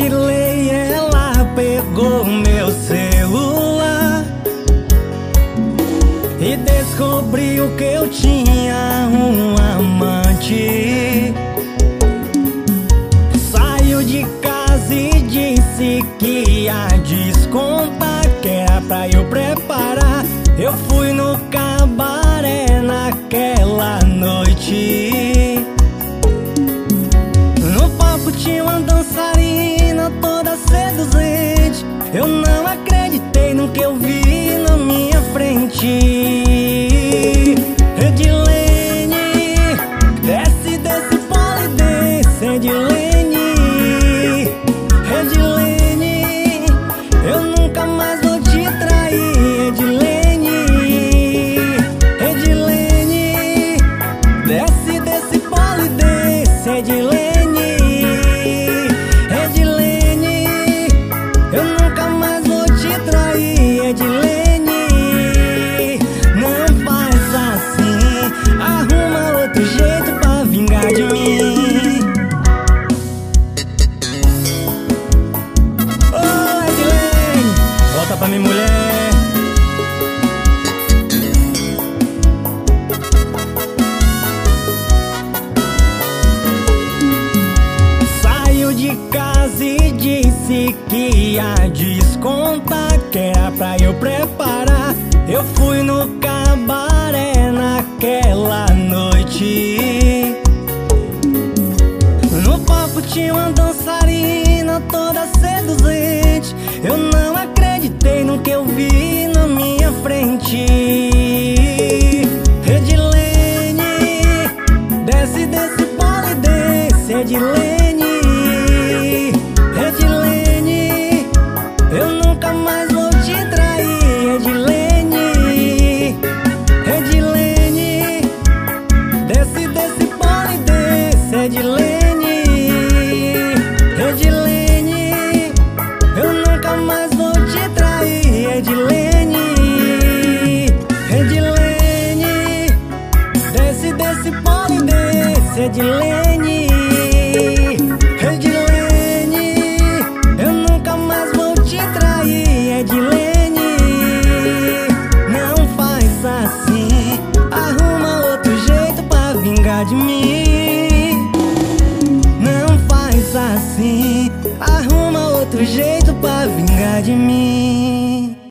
Edilene, ela pegou meu celular e descobriu que eu tinha um amante. Saiu de casa e disse que ia descontar, que era pra eu preparar. Eu fui no cabaré naquela noite. No palco tinha uma dançarina toda seduzente. Eu não acreditei no que eu vi na minha frente. Edilene, desce desse polidense. Edilene, Edilene, eu nunca mais vou te trair. Edilene, Edilene, desce desse polidense. Edilene, Edilene, eu nunca mais vou te trair. Edilene, não faz assim, arruma outro jeito pra vingar de mim. Ô Edilene, volta pra mim, mulher. Saiu de casa e disse que ia descontar, que era pra eu preparar. Eu fui no cabaré naquela noite. No palco tinha uma dançarina toda seduzente. Eu não acreditei no que eu vi na minha frente. Edilene, desce desse polidense. Edilene, Edilene, eu nunca mais vou te trair. Edilene, Edilene, desce desse polidense. Edilene, Edilene, eu nunca mais vou te trair. Edilene, Edilene, desce desse polidense. Edilene, Edilene, eu nunca mais vou te trair. Edilene, não faz assim, arruma outro jeito pra vingar de mim. Não faz assim, arruma outro jeito pra vingar de mim.